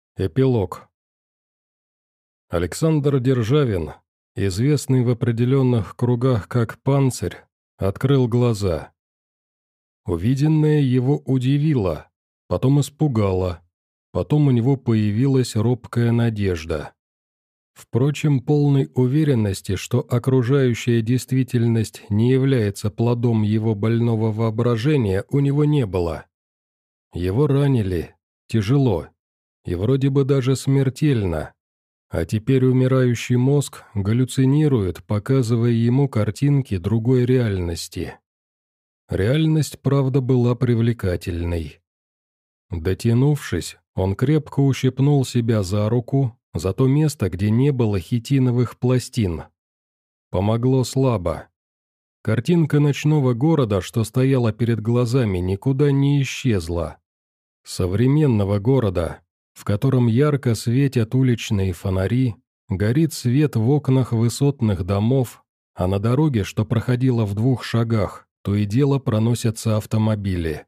Эпилог. Александр Державин, известный в определенных кругах как «Панцирь», открыл глаза. Увиденное его удивило, потом испугало, потом у него появилась робкая надежда. Впрочем, полной уверенности, что окружающая действительность не является плодом его больного воображения, у него не было. Его ранили, тяжело, и вроде бы даже смертельно. А теперь умирающий мозг галлюцинирует, показывая ему картинки другой реальности. Реальность, правда, была привлекательной. Дотянувшись, он крепко ущипнул себя за руку, за то место, где не было хитиновых пластин. Помогло слабо. Картинка ночного города, что стояла перед глазами, никуда не исчезла. Современного города, в котором ярко светят уличные фонари, горит свет в окнах высотных домов, а на дороге, что проходила в 2 шагах, то и дело проносятся автомобили.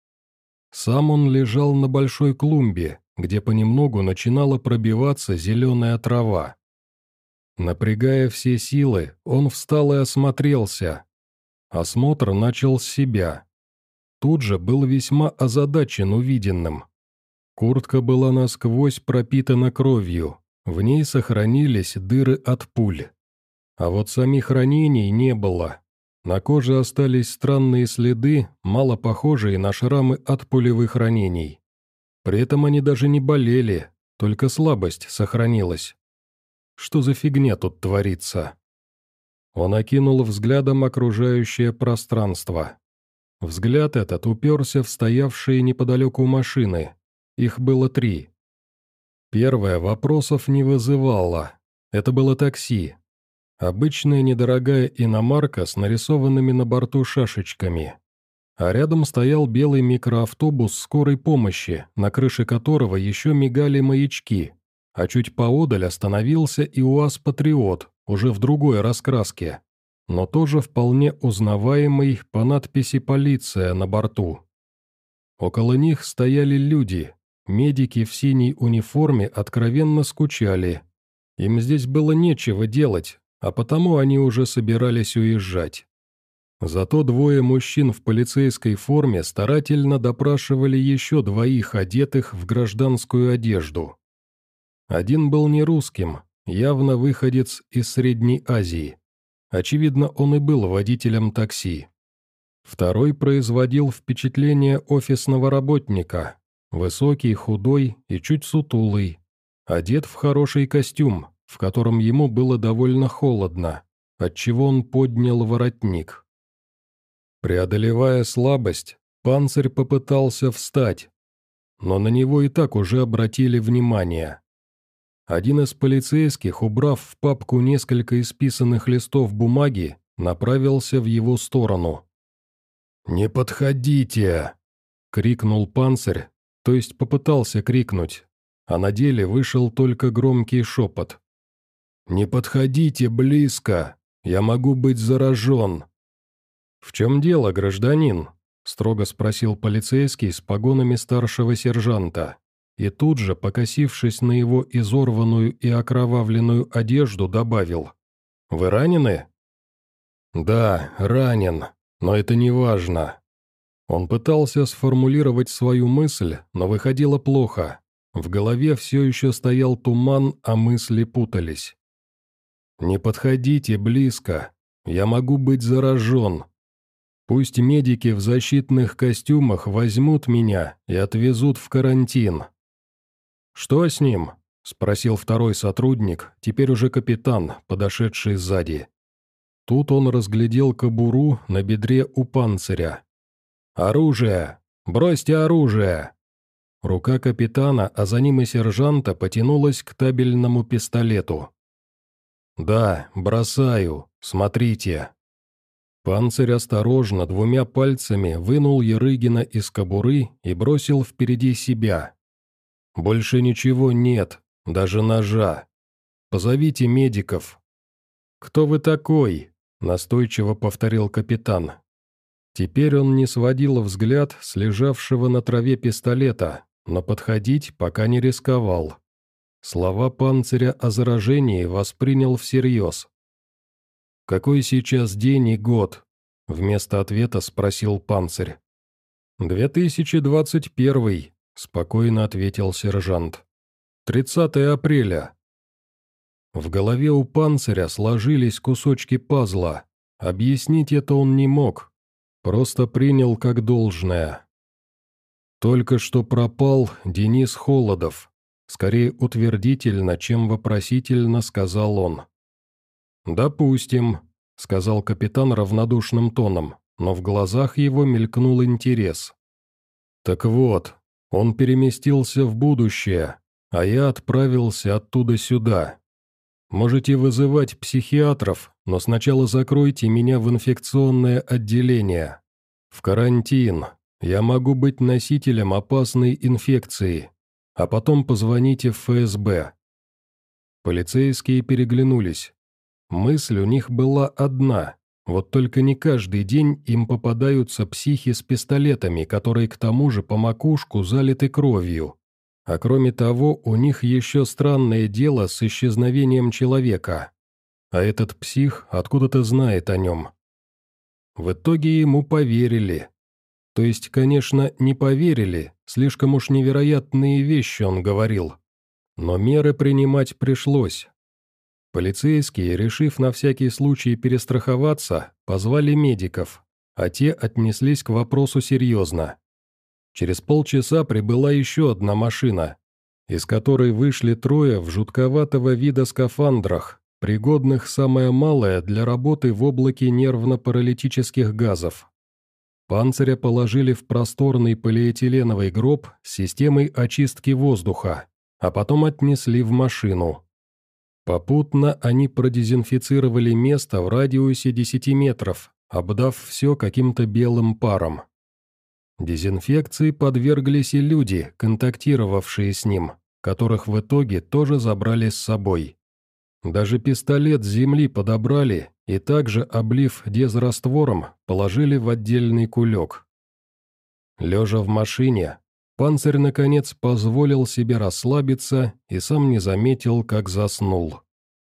Сам он лежал на большой клумбе, где понемногу начинала пробиваться зеленая трава. Напрягая все силы, он встал и осмотрелся. Осмотр начал с себя. Тут же был весьма озадачен увиденным. Куртка была насквозь пропитана кровью, в ней сохранились дыры от пуль. А вот самих ранений не было. На коже остались странные следы, мало похожие на шрамы от пулевых ранений. При этом они даже не болели, только слабость сохранилась. Что за фигня тут творится? Он окинул взглядом окружающее пространство. Взгляд этот уперся в стоявшие неподалеку машины. Их было 3. Первое вопросов не вызывало. Это было такси. Обычная недорогая иномарка с нарисованными на борту шашечками. А рядом стоял белый микроавтобус скорой помощи, на крыше которого еще мигали маячки. А чуть поодаль остановился и УАЗ-Патриот, уже в другой раскраске, но тоже вполне узнаваемый по надписи «Полиция» на борту. Около них стояли люди. Медики в синей униформе откровенно скучали. Им здесь было нечего делать, а потому они уже собирались уезжать. Зато 2 мужчин в полицейской форме старательно допрашивали еще 2 одетых в гражданскую одежду. Один был не русским, явно выходец из Средней Азии. Очевидно, он и был водителем такси. Второй производил впечатление офисного работника. Высокий, худой и чуть сутулый. Одет в хороший костюм, в котором ему было довольно холодно, отчего он поднял воротник. Преодолевая слабость, Панцирь попытался встать, но на него и так уже обратили внимание. Один из полицейских, убрав в папку несколько исписанных листов бумаги, направился в его сторону. «Не подходите!» — крикнул Панцирь, то есть попытался крикнуть, а на деле вышел только громкий шепот. «Не подходите близко, я могу быть заражен». «В чем дело, гражданин?» — строго спросил полицейский с погонами старшего сержанта, и тут же, покосившись на его изорванную и окровавленную одежду, добавил: «Вы ранены?» «Да, ранен, но это не важно». Он пытался сформулировать свою мысль, но выходило плохо. В голове все еще стоял туман, а мысли путались. «Не подходите близко, я могу быть заражен. Пусть медики в защитных костюмах возьмут меня и отвезут в карантин». «Что с ним?» — спросил второй сотрудник, теперь уже капитан, подошедший сзади. Тут он разглядел кобуру на бедре у Панциря. «Оружие! Бросьте оружие!» Рука капитана, а за ним и сержанта, потянулась к табельному пистолету. «Да, бросаю, смотрите». Панцирь осторожно 2 пальцами вынул Ярыгина из кобуры и бросил впереди себя. «Больше ничего нет, даже ножа. Позовите медиков». «Кто вы такой?» — настойчиво повторил капитан. Теперь он не сводил взгляд с лежавшего на траве пистолета, но подходить пока не рисковал. Слова Панциря о заражении воспринял всерьез. «Какой сейчас день и год?» — вместо ответа спросил Панцирь. 2021, — спокойно ответил сержант. 30 апреля. В голове у Панциря сложились кусочки пазла. Объяснить это он не мог, просто принял как должное. Только что пропал Денис Холодов. Скорее утвердительно, чем вопросительно сказал он. «Допустим», — сказал капитан равнодушным тоном, но в глазах его мелькнул интерес. «Так вот, он переместился в будущее, а я отправился оттуда сюда. Можете вызывать психиатров, но сначала закройте меня в инфекционное отделение. В карантин. Я могу быть носителем опасной инфекции. А потом позвоните в ФСБ». Полицейские переглянулись. Мысль у них была одна, вот только не каждый день им попадаются психи с пистолетами, которые к тому же по макушку залиты кровью. А кроме того, у них еще странное дело с исчезновением человека. А этот псих откуда-то знает о нем. В итоге ему поверили. То есть, конечно, не поверили, слишком уж невероятные вещи он говорил. Но меры принимать пришлось. Полицейские, решив на всякий случай перестраховаться, позвали медиков, а те отнеслись к вопросу серьезно. Через полчаса прибыла еще одна машина, из которой вышли трое в жутковатого вида скафандрах, пригодных самое малое для работы в облаке нервно-паралитических газов. Панциря положили в просторный полиэтиленовый гроб с системой очистки воздуха, а потом отнесли в машину. Попутно они продезинфицировали место в радиусе 10 метров, обдав все каким-то белым паром. Дезинфекции подверглись и люди, контактировавшие с ним, которых в итоге тоже забрали с собой. Даже пистолет с земли подобрали и также, облив дезраствором, положили в отдельный кулек. Лежа в машине, Панцирь наконец позволил себе расслабиться и сам не заметил, как заснул.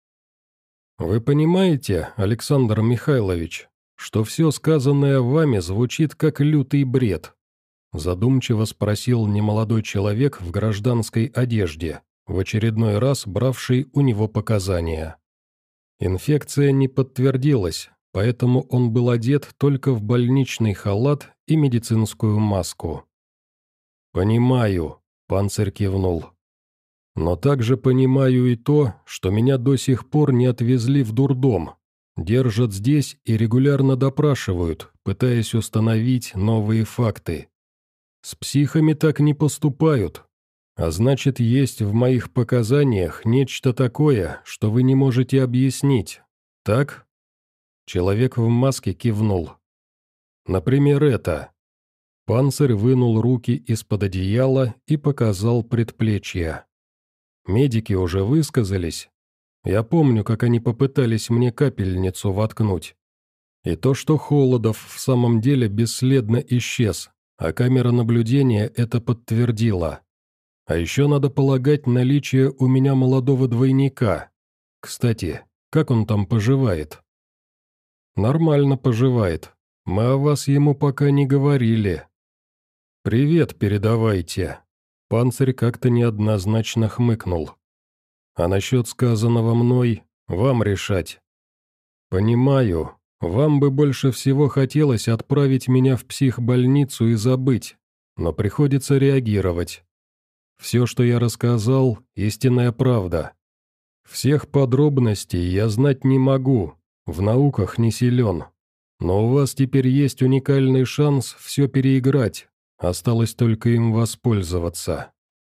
«Вы понимаете, Александр Михайлович, что все сказанное вами звучит как лютый бред?» Задумчиво спросил немолодой человек в гражданской одежде, в очередной раз бравший у него показания. Инфекция не подтвердилась, поэтому он был одет только в больничный халат и медицинскую маску. «Понимаю», — Панцирь кивнул. «Но также понимаю и то, что меня до сих пор не отвезли в дурдом. Держат здесь и регулярно допрашивают, пытаясь установить новые факты. С психами так не поступают. А значит, есть в моих показаниях нечто такое, что вы не можете объяснить. Так?» Человек в маске кивнул. «Например, это». Панцирь вынул руки из-под одеяла и показал предплечья. Медики уже высказались. Я помню, как они попытались мне капельницу воткнуть. И то, что Холодов в самом деле бесследно исчез, а камера наблюдения это подтвердила. А еще надо полагать наличие у меня молодого двойника. Кстати, как он там поживает? Нормально поживает. Мы о вас ему пока не говорили. Привет передавайте. Панцирь как-то неоднозначно хмыкнул. А насчет сказанного мной, вам решать. Понимаю, вам бы больше всего хотелось отправить меня в психбольницу и забыть, но приходится реагировать. Все, что я рассказал, истинная правда. Всех подробностей я знать не могу, в науках не силен. Но у вас теперь есть уникальный шанс все переиграть. Осталось только им воспользоваться.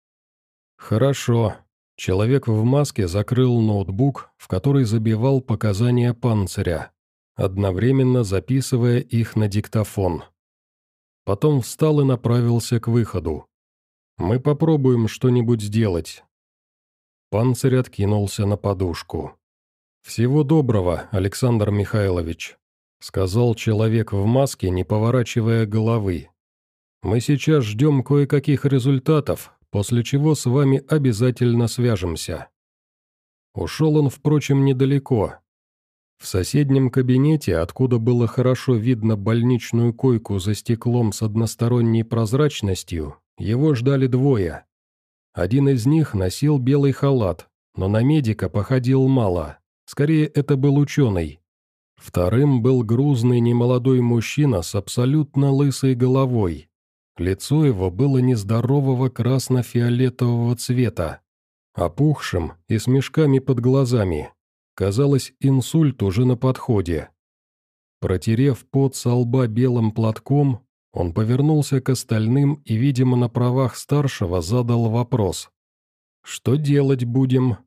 Хорошо. Человек в маске закрыл ноутбук, в который забивал показания Панциря, одновременно записывая их на диктофон. Потом встал и направился к выходу. «Мы попробуем что-нибудь сделать». Панцирь откинулся на подушку. «Всего доброго, Александр Михайлович», — сказал человек в маске, не поворачивая головы. «Мы сейчас ждем кое-каких результатов, после чего с вами обязательно свяжемся». Ушел он, впрочем, недалеко. В соседнем кабинете, откуда было хорошо видно больничную койку за стеклом с односторонней прозрачностью, его ждали двое. Один из них носил белый халат, но на медика походил мало, скорее это был ученый. Вторым был грузный немолодой мужчина с абсолютно лысой головой. Лицо его было нездорового красно-фиолетового цвета, опухшим и с мешками под глазами. Казалось, инсульт уже на подходе. Протерев пот со лба белым платком, он повернулся к остальным и, видимо, на правах старшего задал вопрос. «Что делать будем?»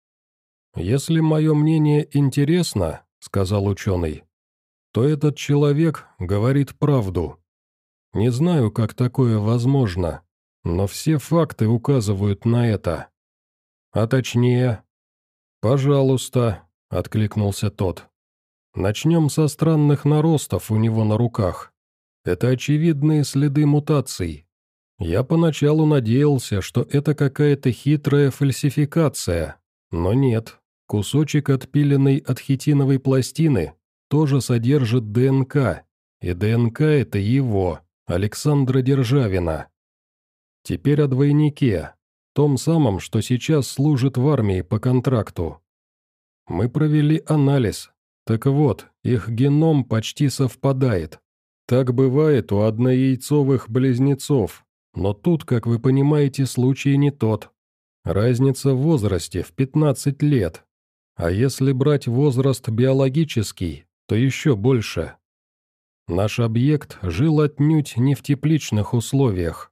«Если мое мнение интересно, — сказал ученый, — то этот человек говорит правду. Не знаю, как такое возможно, но все факты указывают на это. А точнее...» «Пожалуйста», — откликнулся тот. «Начнем со странных наростов у него на руках. Это очевидные следы мутаций. Я поначалу надеялся, что это какая-то хитрая фальсификация, но нет. Кусочек отпиленной от хитиновой пластины тоже содержит ДНК, и ДНК это его, Александра Державина. Теперь о двойнике, том самом, что сейчас служит в армии по контракту. Мы провели анализ. Так вот, их геном почти совпадает. Так бывает у однояйцовых близнецов, но тут, как вы понимаете, случай не тот. Разница в возрасте в 15 лет. А если брать возраст биологический, то еще больше. Наш объект жил отнюдь не в тепличных условиях.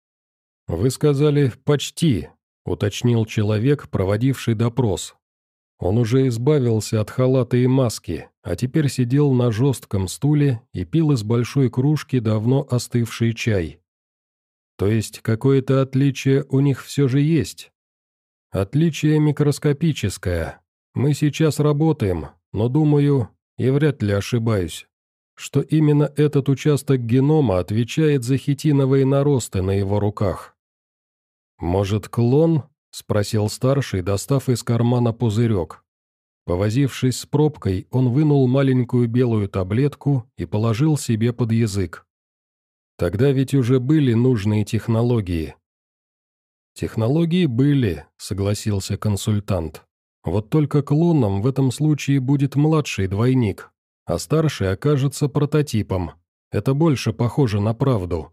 «Вы сказали «почти», — уточнил человек, проводивший допрос. Он уже избавился от халата и маски, а теперь сидел на жестком стуле и пил из большой кружки давно остывший чай. То есть какое-то отличие у них все же есть? Отличие микроскопическое. Мы сейчас работаем, но думаю, и вряд ли ошибаюсь, что именно этот участок генома отвечает за хитиновые наросты на его руках. «Может, клон?» — спросил старший, достав из кармана пузырек. Повозившись с пробкой, он вынул маленькую белую таблетку и положил себе под язык. Тогда ведь уже были нужные технологии. «Технологии были», — согласился консультант. «Вот только клоном в этом случае будет младший двойник, а старший окажется прототипом. Это больше похоже на правду».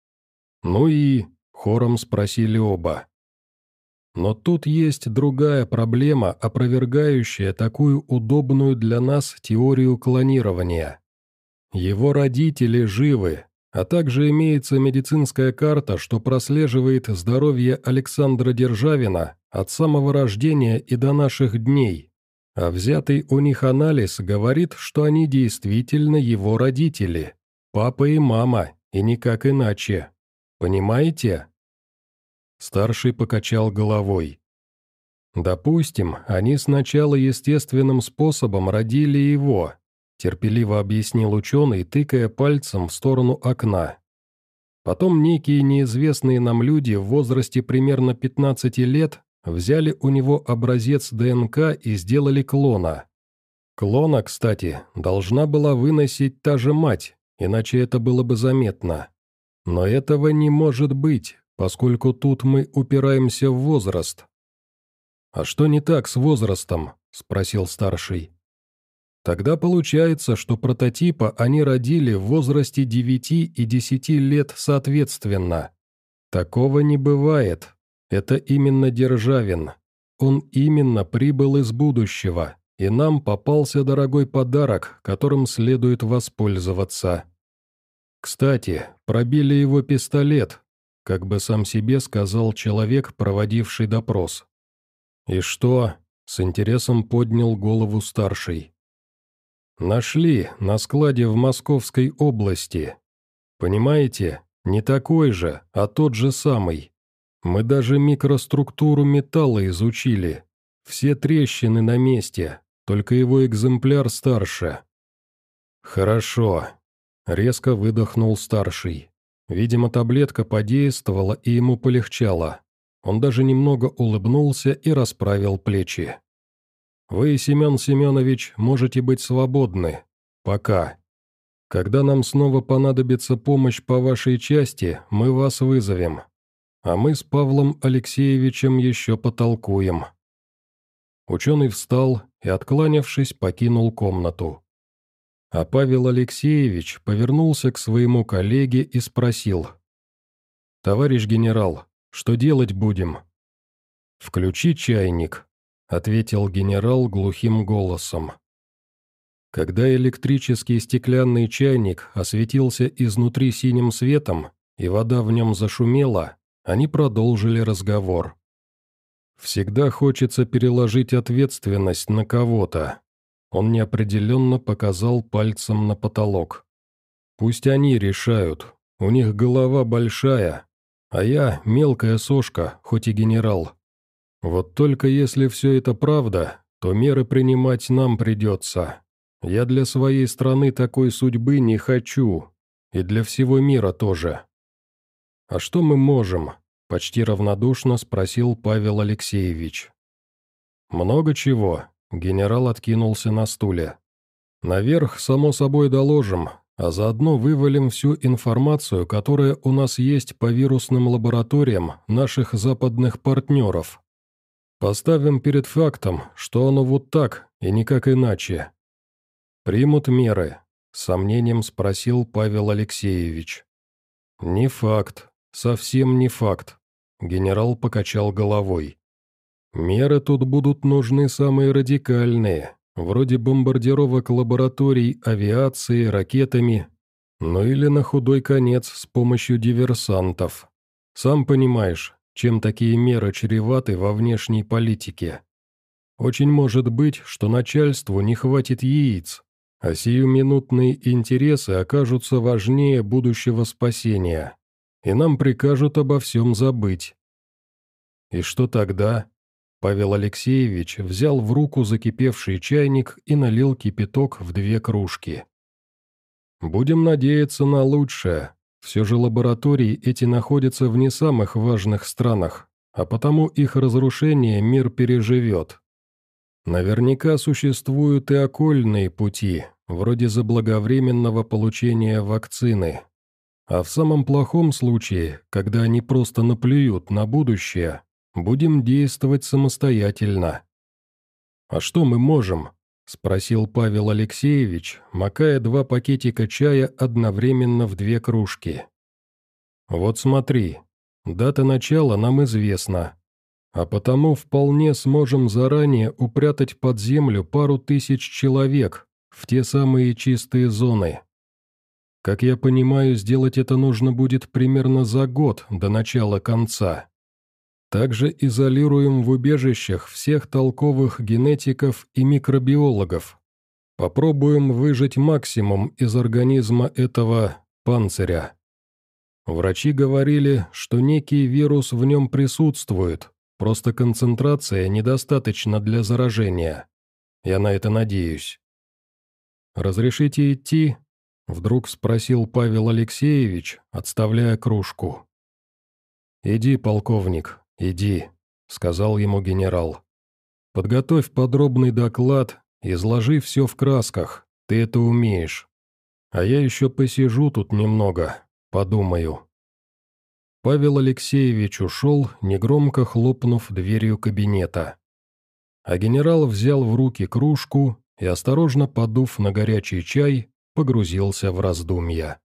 «Ну и...» — хором спросили оба. Но тут есть другая проблема, опровергающая такую удобную для нас теорию клонирования. Его родители живы, а также имеется медицинская карта, что прослеживает здоровье Александра Державина от самого рождения и до наших дней. А взятый у них анализ говорит, что они действительно его родители, папа и мама, и никак иначе. Понимаете? Старший покачал головой. «Допустим, они сначала естественным способом родили его», терпеливо объяснил ученый, тыкая пальцем в сторону окна. «Потом некие неизвестные нам люди в возрасте примерно 15 лет взяли у него образец ДНК и сделали клона. Клона, кстати, должна была выносить та же мать, иначе это было бы заметно. Но этого не может быть, поскольку тут мы упираемся в возраст». «А что не так с возрастом?» – спросил старший. «Тогда получается, что прототипа они родили в возрасте 9 и 10 лет соответственно. Такого не бывает. Это именно Державин. Он именно прибыл из будущего, и нам попался дорогой подарок, которым следует воспользоваться. Кстати, пробили его пистолет», как бы сам себе сказал человек, проводивший допрос. «И что?» — с интересом поднял голову старший. «Нашли на складе в Московской области. Понимаете, не такой же, а тот же самый. Мы даже микроструктуру металла изучили. Все трещины на месте, только его экземпляр старше». «Хорошо», — резко выдохнул старший. Видимо, таблетка подействовала, и ему полегчало. Он даже немного улыбнулся и расправил плечи. «Вы, Семен Семенович, можете быть свободны. Пока. Когда нам снова понадобится помощь по вашей части, мы вас вызовем. А мы с Павлом Алексеевичем еще потолкуем». Ученый встал и, откланявшись, покинул комнату. А Павел Алексеевич повернулся к своему коллеге и спросил: «Товарищ генерал, что делать будем?» «Включи чайник», — ответил генерал глухим голосом. Когда электрический стеклянный чайник осветился изнутри синим светом, и вода в нем зашумела, они продолжили разговор. «Всегда хочется переложить ответственность на кого-то». Он неопределенно показал пальцем на потолок. «Пусть они решают, у них голова большая, а я мелкая сошка, хоть и генерал. Вот только если все это правда, то меры принимать нам придется. Я для своей страны такой судьбы не хочу, и для всего мира тоже». «А что мы можем?» – почти равнодушно спросил Павел Алексеевич. «Много чего», – генерал откинулся на стуле. «Наверх, само собой, доложим, а заодно вывалим всю информацию, которая у нас есть по вирусным лабораториям наших западных партнеров. Поставим перед фактом, что оно вот так и никак иначе». «Примут меры?» – с сомнением спросил Павел Алексеевич. «Не факт, совсем не факт», – генерал покачал головой. «Меры тут будут нужны самые радикальные, вроде бомбардировок лабораторий авиации, ракетами, ну или на худой конец с помощью диверсантов. Сам понимаешь, чем такие меры чреваты во внешней политике. Очень может быть, что начальству не хватит яиц, а сиюминутные интересы окажутся важнее будущего спасения, и нам прикажут обо всем забыть». «И что тогда?» Павел Алексеевич взял в руку закипевший чайник и налил кипяток в 2 кружки. «Будем надеяться на лучшее. Все же лаборатории эти находятся в не самых важных странах, а потому их разрушение мир переживет. Наверняка существуют и окольные пути, вроде заблаговременного получения вакцины. А в самом плохом случае, когда они просто наплюют на будущее, будем действовать самостоятельно». «А что мы можем?» – спросил Павел Алексеевич, макая 2 пакетика чая одновременно в 2 кружки. «Вот смотри, дата начала нам известна, а потому вполне сможем заранее упрятать под землю пару тысяч человек в те самые чистые зоны. Как я понимаю, сделать это нужно будет примерно за год до начала конца. Также изолируем в убежищах всех толковых генетиков и микробиологов. Попробуем выжать максимум из организма этого панциря. Врачи говорили, что некий вирус в нем присутствует, просто концентрация недостаточна для заражения. Я на это надеюсь». «Разрешите идти?» – вдруг спросил Павел Алексеевич, отставляя кружку. «Иди, полковник, иди», – сказал ему генерал. «Подготовь подробный доклад, изложи все в красках, ты это умеешь. А я еще посижу тут немного, подумаю». Павел Алексеевич ушел, негромко хлопнув дверью кабинета. А генерал взял в руки кружку и, осторожно подув на горячий чай, погрузился в раздумья.